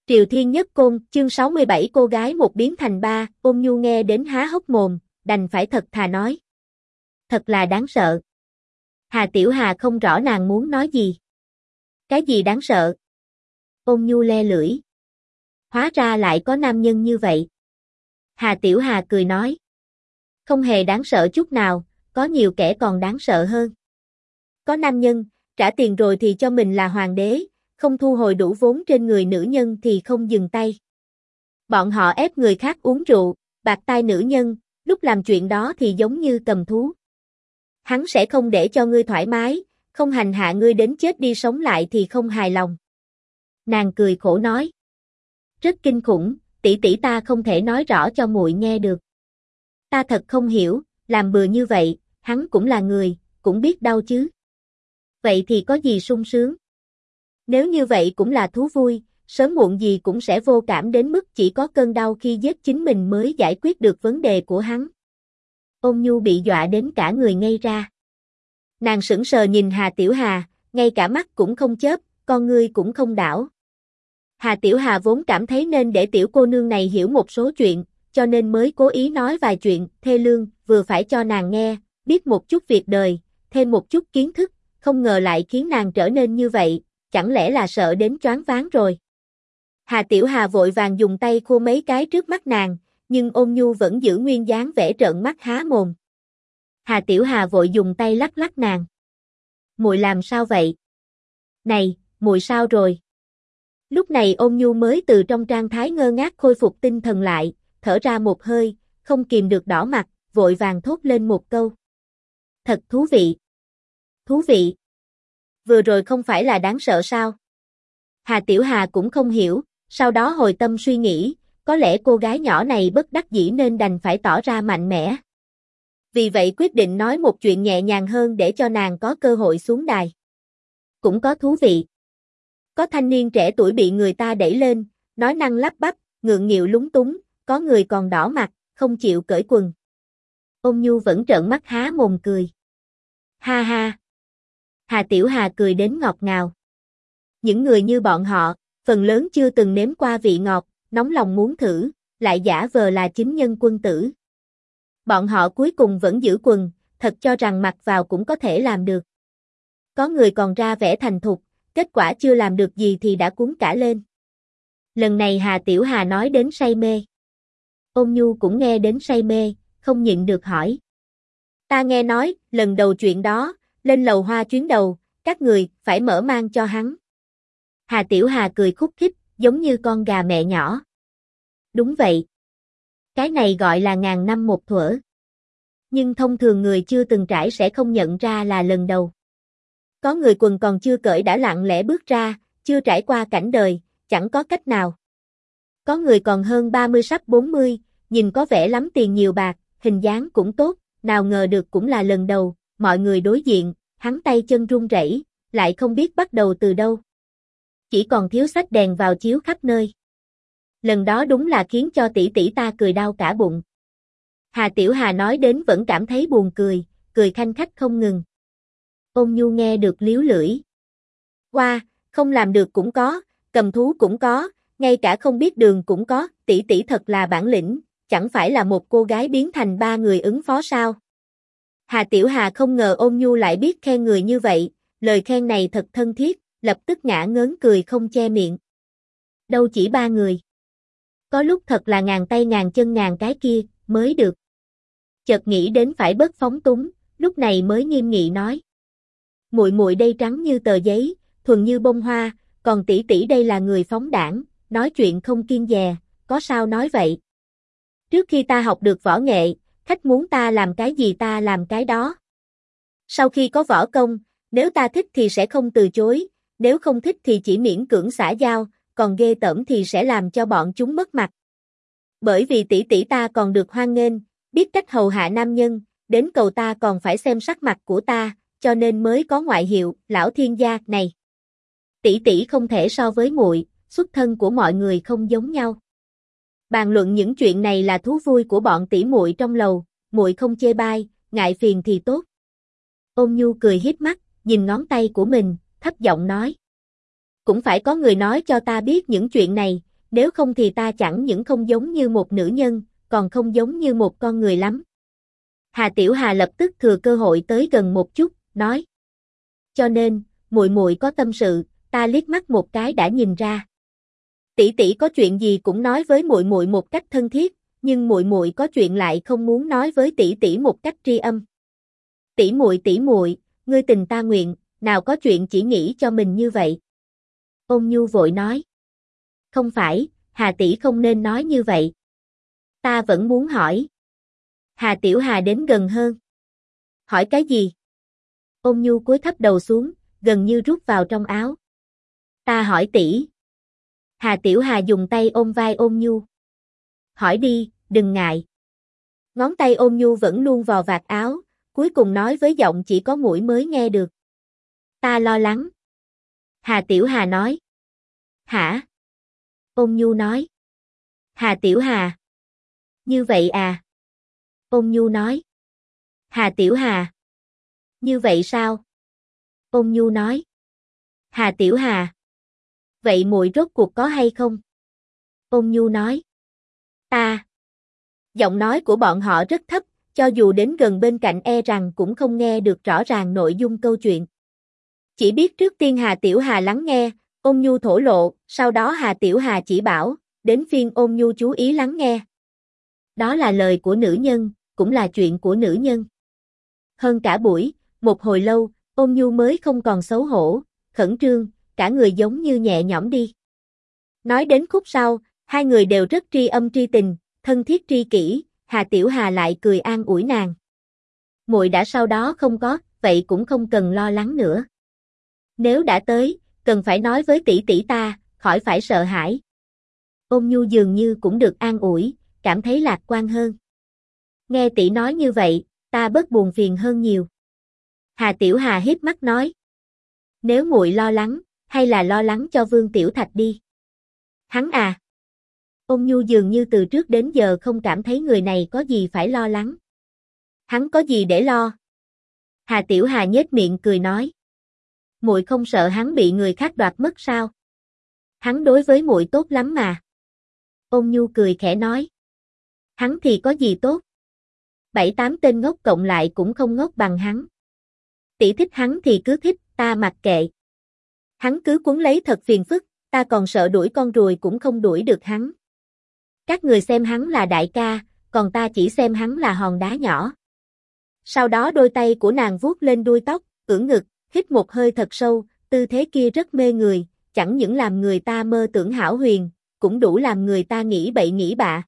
Triều Thiên Nhất Côn, chương 67 cô gái một biến thành ba, Ôn Nhu nghe đến há hốc mồm, đành phải thật thà nói. Thật là đáng sợ. Hà Tiểu Hà không rõ nàng muốn nói gì. Cái gì đáng sợ? Ôn Nhu le lưỡi. Hóa ra lại có nam nhân như vậy. Hà Tiểu Hà cười nói. Không hề đáng sợ chút nào, có nhiều kẻ còn đáng sợ hơn. Có nam nhân, trả tiền rồi thì cho mình là hoàng đế, không thu hồi đủ vốn trên người nữ nhân thì không dừng tay. Bọn họ ép người khác uống rượu, bạc tai nữ nhân, lúc làm chuyện đó thì giống như cầm thú. Hắn sẽ không để cho ngươi thoải mái, không hành hạ ngươi đến chết đi sống lại thì không hài lòng. Nàng cười khổ nói. Rất kinh khủng, tỷ tỷ ta không thể nói rõ cho muội nghe được. Ta thật không hiểu, làm bừa như vậy, hắn cũng là người, cũng biết đau chứ. Vậy thì có gì sung sướng? Nếu như vậy cũng là thú vui, sớm muộn gì cũng sẽ vô cảm đến mức chỉ có cơn đau khi giết chính mình mới giải quyết được vấn đề của hắn. Ôn Nhu bị dọa đến cả người ngây ra. Nàng sững sờ nhìn Hà Tiểu Hà, ngay cả mắt cũng không chớp, con ngươi cũng không đảo. Hà Tiểu Hà vốn cảm thấy nên để tiểu cô nương này hiểu một số chuyện, cho nên mới cố ý nói vài chuyện thê lương, vừa phải cho nàng nghe, biết một chút việc đời, thêm một chút kiến thức, không ngờ lại khiến nàng trở nên như vậy, chẳng lẽ là sợ đến choáng váng rồi. Hà Tiểu Hà vội vàng dùng tay khô mấy cái trước mắt nàng, nhưng Ôn Nhu vẫn giữ nguyên dáng vẻ trợn mắt há mồm. Hà Tiểu Hà vội dùng tay lắc lắc nàng. Muội làm sao vậy? Này, muội sao rồi? Lúc này Ôn Nhu mới từ trong trạng thái ngơ ngác khôi phục tinh thần lại, thở ra một hơi, không kìm được đỏ mặt, vội vàng thốt lên một câu. Thật thú vị. Thú vị. Vừa rồi không phải là đáng sợ sao? Hà Tiểu Hà cũng không hiểu, sau đó hồi tâm suy nghĩ, có lẽ cô gái nhỏ này bất đắc dĩ nên đành phải tỏ ra mạnh mẽ. Vì vậy quyết định nói một chuyện nhẹ nhàng hơn để cho nàng có cơ hội xuống đài. Cũng có thú vị. Có thanh niên trẻ tuổi bị người ta đẩy lên, nói năng lắp bắp, ngượng nghịu lúng túng, có người còn đỏ mặt, không chịu cởi quần. Ôn Nhu vẫn trợn mắt há mồm cười. Ha ha. Hà Tiểu Hà cười đến ngọt ngào. Những người như bọn họ, phần lớn chưa từng nếm qua vị ngọt, nóng lòng muốn thử, lại giả vờ là chính nhân quân tử. Bọn họ cuối cùng vẫn giữ quần, thật cho rằng mặc vào cũng có thể làm được. Có người còn ra vẻ thành thục, kết quả chưa làm được gì thì đã cuốn cả lên. Lần này Hà Tiểu Hà nói đến say mê. Ôn Nhu cũng nghe đến say mê, không nhịn được hỏi. Ta nghe nói, lần đầu chuyện đó, lên lầu hoa chuyến đầu, các người phải mở mang cho hắn. Hà Tiểu Hà cười khúc khích, giống như con gà mẹ nhỏ. Đúng vậy. Cái này gọi là ngàn năm một thuở. Nhưng thông thường người chưa từng trải sẽ không nhận ra là lần đầu. Có người quần còn chưa cởi đã lặng lẽ bước ra, chưa trải qua cảnh đời, chẳng có cách nào. Có người còn hơn 30 sắp 40, nhìn có vẻ lắm tiền nhiều bạc, hình dáng cũng tốt, nào ngờ được cũng là lần đầu, mọi người đối diện, hắn tay chân run rẩy, lại không biết bắt đầu từ đâu. Chỉ còn thiếu sách đèn vào chiếu khắp nơi. Lần đó đúng là khiến cho tỷ tỷ ta cười đau cả bụng. Hà Tiểu Hà nói đến vẫn cảm thấy buồn cười, cười khanh khách không ngừng. Ôn Nhu nghe được líu lưỡi. Wow, không làm được cũng có, cầm thú cũng có, ngay cả không biết đường cũng có, tỷ tỷ thật là bản lĩnh, chẳng phải là một cô gái biến thành ba người ứng phó sao? Hà Tiểu Hà không ngờ Ôn Nhu lại biết khen người như vậy, lời khen này thật thân thiết, lập tức ngã ngớn cười không che miệng. Đâu chỉ ba người. Có lúc thật là ngàn tay ngàn chân ngàn cái kia, mới được. Chợt nghĩ đến phải bớt phóng túng, lúc này mới nghiêm nghị nói. Muội muội đây trắng như tờ giấy, thuần như bông hoa, còn tỷ tỷ đây là người phóng đãng, nói chuyện không kiêng dè, có sao nói vậy? Trước khi ta học được võ nghệ, khách muốn ta làm cái gì ta làm cái đó. Sau khi có võ công, nếu ta thích thì sẽ không từ chối, nếu không thích thì chỉ miễn cưỡng xã giao, còn ghê tởm thì sẽ làm cho bọn chúng mất mặt. Bởi vì tỷ tỷ ta còn được hoan nghênh, biết cách hầu hạ nam nhân, đến cầu ta còn phải xem sắc mặt của ta, cho nên mới có ngoại hiệu lão thiên gia này. Tỷ tỷ không thể so với muội, xuất thân của mọi người không giống nhau. Bàn luận những chuyện này là thú vui của bọn tỷ muội trong lầu, muội không chê bai, ngại phiền thì tốt. Ôn Nhu cười híp mắt, nhìn ngón tay của mình, thấp giọng nói. Cũng phải có người nói cho ta biết những chuyện này, nếu không thì ta chẳng những không giống như một nữ nhân, còn không giống như một con người lắm. Hà Tiểu Hà lập tức thừa cơ hội tới gần một chút, nói. Cho nên, muội muội có tâm sự, ta liếc mắt một cái đã nhìn ra. Tỷ tỷ có chuyện gì cũng nói với muội muội một cách thân thiết, nhưng muội muội có chuyện lại không muốn nói với tỷ tỷ một cách tri âm. Tỷ muội, ngươi tình ta nguyện, nào có chuyện chỉ nghĩ cho mình như vậy. Ôn Nhu vội nói. Không phải, Hà tỷ không nên nói như vậy. Ta vẫn muốn hỏi. Hà Tiểu Hà đến gần hơn. Hỏi cái gì? Ôn Nhu cúi thấp đầu xuống, gần như rút vào trong áo. Ta hỏi tỷ. Hà Tiểu Hà dùng tay ôm vai Ôn Nhu. Hỏi đi, đừng ngại. Ngón tay Ôn Nhu vẫn luôn vò vạt áo, cuối cùng nói với giọng chỉ có muội mới nghe được. Ta lo lắng. Hà Tiểu Hà nói. Hả? Ôn Nhu nói. Hà Tiểu Hà. Như vậy à? Ôn Nhu nói. Hà Tiểu Hà. Như vậy sao? Ôn Nhu nói. Hà Tiểu Hà. Vậy muội rốt cuộc có hay không? Ôn Nhu nói. Ta. Giọng nói của bọn họ rất thấp, cho dù đến gần bên cạnh e rằng cũng không nghe được rõ ràng nội dung câu chuyện. Chỉ biết trước tiên Hà Tiểu Hà lắng nghe, Ôn Nhu thổ lộ, sau đó Hà Tiểu Hà chỉ bảo, đến phiên Ôn Nhu chú ý lắng nghe. Đó là lời của nữ nhân, cũng là chuyện của nữ nhân. Hơn cả buổi, một hồi lâu, Ôn Nhu mới không còn xấu hổ, khẩn trương, cả người giống như nhẹ nhõm đi. Nói đến khúc sau, hai người đều rất tri âm tri tình, thân thiết tri kỷ, Hà Tiểu Hà lại cười an ủi nàng. Muội đã sau đó không có, vậy cũng không cần lo lắng nữa. Nếu đã tới, cần phải nói với tỷ tỷ ta, khỏi phải sợ hãi. Ôn Nhu dường như cũng được an ủi, cảm thấy lạc quan hơn. Nghe tỷ nói như vậy, ta bớt buồn phiền hơn nhiều. Hà Tiểu Hà híp mắt nói. Nếu muội lo lắng, hay là lo lắng cho Vương Tiểu Thạch đi. Hắn à? Ôn Nhu dường như từ trước đến giờ không cảm thấy người này có gì phải lo lắng. Hắn có gì để lo? Hà Tiểu Hà nhếch miệng cười nói. Muội không sợ hắn bị người khác đoạt mất sao? Hắn đối với muội tốt lắm mà. Ôn Nhu cười khẽ nói. Hắn thì có gì tốt? 7-8 tên ngốc cộng lại cũng không ngốc bằng hắn. Tỷ thích hắn thì cứ thích, ta mặc kệ. Hắn cứ cuốn lấy thật phiền phức, ta còn sợ đuổi con ruồi cũng không đuổi được hắn. Các người xem hắn là đại ca, còn ta chỉ xem hắn là hòn đá nhỏ. Sau đó đôi tay của nàng vuốt lên đuôi tóc, ưỡn ngực, hít một hơi thật sâu, tư thế kia rất mê người, chẳng những làm người ta mơ tưởng hão huyền, cũng đủ làm người ta nghĩ bậy nghĩ bạ.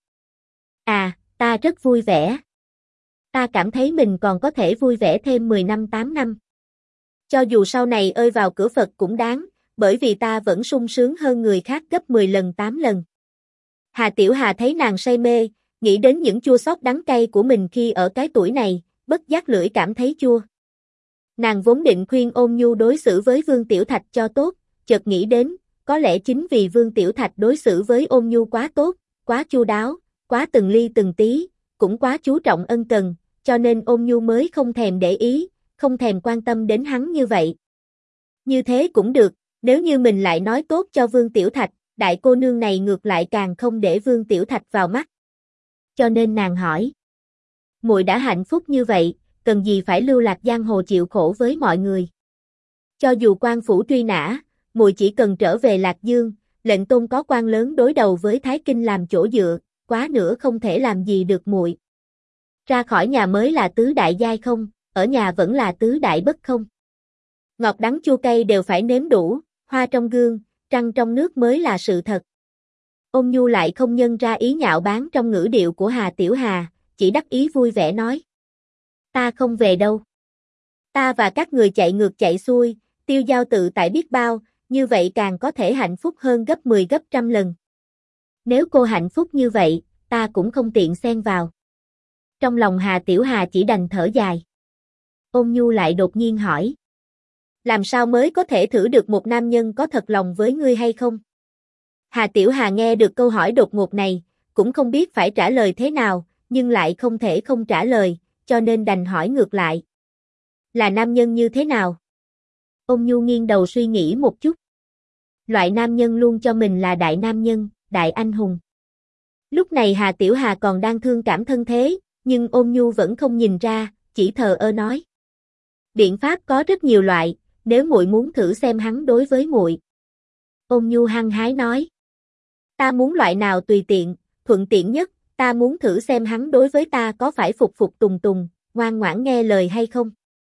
À, ta rất vui vẻ. Ta cảm thấy mình còn có thể vui vẻ thêm 10 năm 8 năm. Cho dù sau này ơi vào cửa Phật cũng đáng, bởi vì ta vẫn sung sướng hơn người khác gấp 10 lần 8 lần. Hà Tiểu Hà thấy nàng say mê, nghĩ đến những chua xót đắng cay của mình khi ở cái tuổi này, bất giác lưỡi cảm thấy chua. Nàng vốn định khuyên Ôn Nhu đối xử với Vương Tiểu Thạch cho tốt, chợt nghĩ đến, có lẽ chính vì Vương Tiểu Thạch đối xử với Ôn Nhu quá tốt, quá chu đáo, quá từng ly từng tí, cũng quá chú trọng ân cần, cho nên Ôn Nhu mới không thèm để ý, không thèm quan tâm đến hắn như vậy. Như thế cũng được, nếu như mình lại nói tốt cho Vương Tiểu Thạch, đại cô nương này ngược lại càng không để Vương Tiểu Thạch vào mắt. Cho nên nàng hỏi. Muội đã hạnh phúc như vậy, cần gì phải lưu lạc giang hồ chịu khổ với mọi người. Cho dù quan phủ truy nã, muội chỉ cần trở về Lạc Dương, lệnh tôn có quan lớn đối đầu với Thái Kinh làm chỗ dựa, quá nữa không thể làm gì được muội. Ra khỏi nhà mới là tứ đại giai không, ở nhà vẫn là tứ đại bất không. Ngọt đắng chua cay đều phải nếm đủ, hoa trong gương, trăng trong nước mới là sự thật. Ôn Nhu lại không nhân ra ý nhạo báng trong ngữ điệu của Hà Tiểu Hà, chỉ đắc ý vui vẻ nói. Ta không về đâu. Ta và các người chạy ngược chạy xuôi, tiêu giao tự tại biết bao, như vậy càng có thể hạnh phúc hơn gấp 10 gấp trăm lần. Nếu cô hạnh phúc như vậy, ta cũng không tiện xen vào. Trong lòng Hà Tiểu Hà chỉ đành thở dài. Ôn Nhu lại đột nhiên hỏi. Làm sao mới có thể thử được một nam nhân có thật lòng với ngươi hay không? Hà Tiểu Hà nghe được câu hỏi đột ngột này, cũng không biết phải trả lời thế nào, nhưng lại không thể không trả lời, cho nên đành hỏi ngược lại. Là nam nhân như thế nào? Ôn Nhu nghiêng đầu suy nghĩ một chút. Loại nam nhân luôn cho mình là đại nam nhân, đại anh hùng. Lúc này Hà Tiểu Hà còn đang thương cảm thân thế, nhưng Ôn Nhu vẫn không nhìn ra, chỉ thờ ơ nói. Biện pháp có rất nhiều loại, nếu muội muốn thử xem hắn đối với muội. Ôn Nhu hăng hái nói. Ta muốn loại nào tùy tiện, thuận tiện nhất, ta muốn thử xem hắn đối với ta có phải phục phục tùng tùng, ngoan ngoãn nghe lời hay không.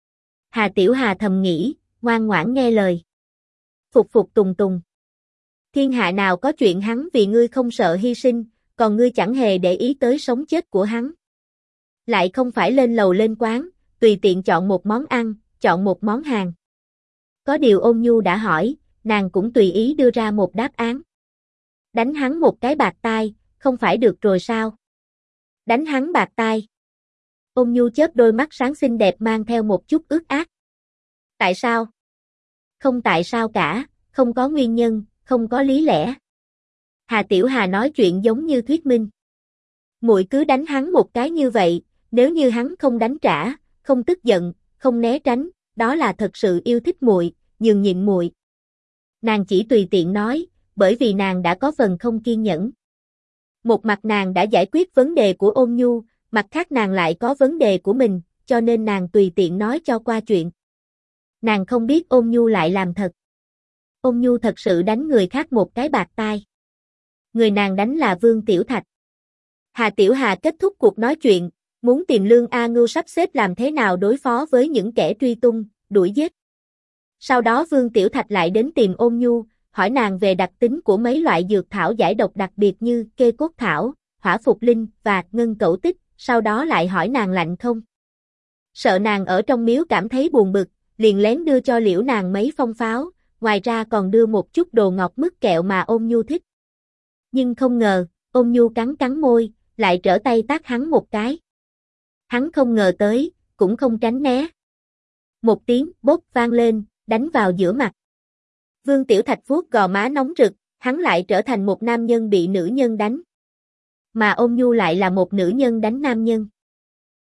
Hà Tiểu Hà thầm nghĩ, ngoan ngoãn nghe lời. Phục phục tùng tùng. Thiên hạ nào có chuyện hắn vì ngươi không sợ hy sinh, còn ngươi chẳng hề để ý tới sống chết của hắn. Lại không phải lên lầu lên quán, tùy tiện chọn một món ăn, chọn một món hàng. Có điều Ôn Nhu đã hỏi, nàng cũng tùy ý đưa ra một đáp án. Đánh hắn một cái bạt tai, không phải được rồi sao? Đánh hắn bạt tai. Ôn Nhu chớp đôi mắt sáng xinh đẹp mang theo một chút ướt át. Tại sao? Không tại sao cả, không có nguyên nhân, không có lý lẽ. Hà Tiểu Hà nói chuyện giống như thuyết minh. Muội cứ đánh hắn một cái như vậy, nếu như hắn không đánh trả, không tức giận, không né tránh, đó là thật sự yêu thích muội, nhường nhịn muội. Nàng chỉ tùy tiện nói, bởi vì nàng đã có phần không kiên nhẫn. Một mặt nàng đã giải quyết vấn đề của Ôn Nhu, mặt khác nàng lại có vấn đề của mình, cho nên nàng tùy tiện nói cho qua chuyện. Nàng không biết Ôn Nhu lại làm thật. Ôn Nhu thật sự đánh người khác một cái bạt tai. Người nàng đánh là Vương Tiểu Thạch. Hà Tiểu Hà kết thúc cuộc nói chuyện, muốn tìm Lương A Ngưu sắp xếp làm thế nào đối phó với những kẻ truy tung, đuổi giết. Sau đó Vương Tiểu Thạch lại đến tìm Ôn Nhu, hỏi nàng về đặc tính của mấy loại dược thảo giải độc đặc biệt như kê cốt thảo, hỏa phục linh và ngân cẩu tích, sau đó lại hỏi nàng lạnh không. Sợ nàng ở trong miếu cảm thấy buồn bực, liền lén đưa cho Liễu nàng mấy phong pháo, ngoài ra còn đưa một chút đồ ngọt mứt kẹo mà Ôn Nhu thích. Nhưng không ngờ, Ôn Nhu cắn cắn môi, lại trở tay tát hắn một cái. Hắn không ngờ tới, cũng không tránh né. Một tiếng bốp vang lên, đánh vào giữa mặt. Vương Tiểu Thạch vuốt gò má nóng rực, hắn lại trở thành một nam nhân bị nữ nhân đánh. Mà Ôn Nhu lại là một nữ nhân đánh nam nhân.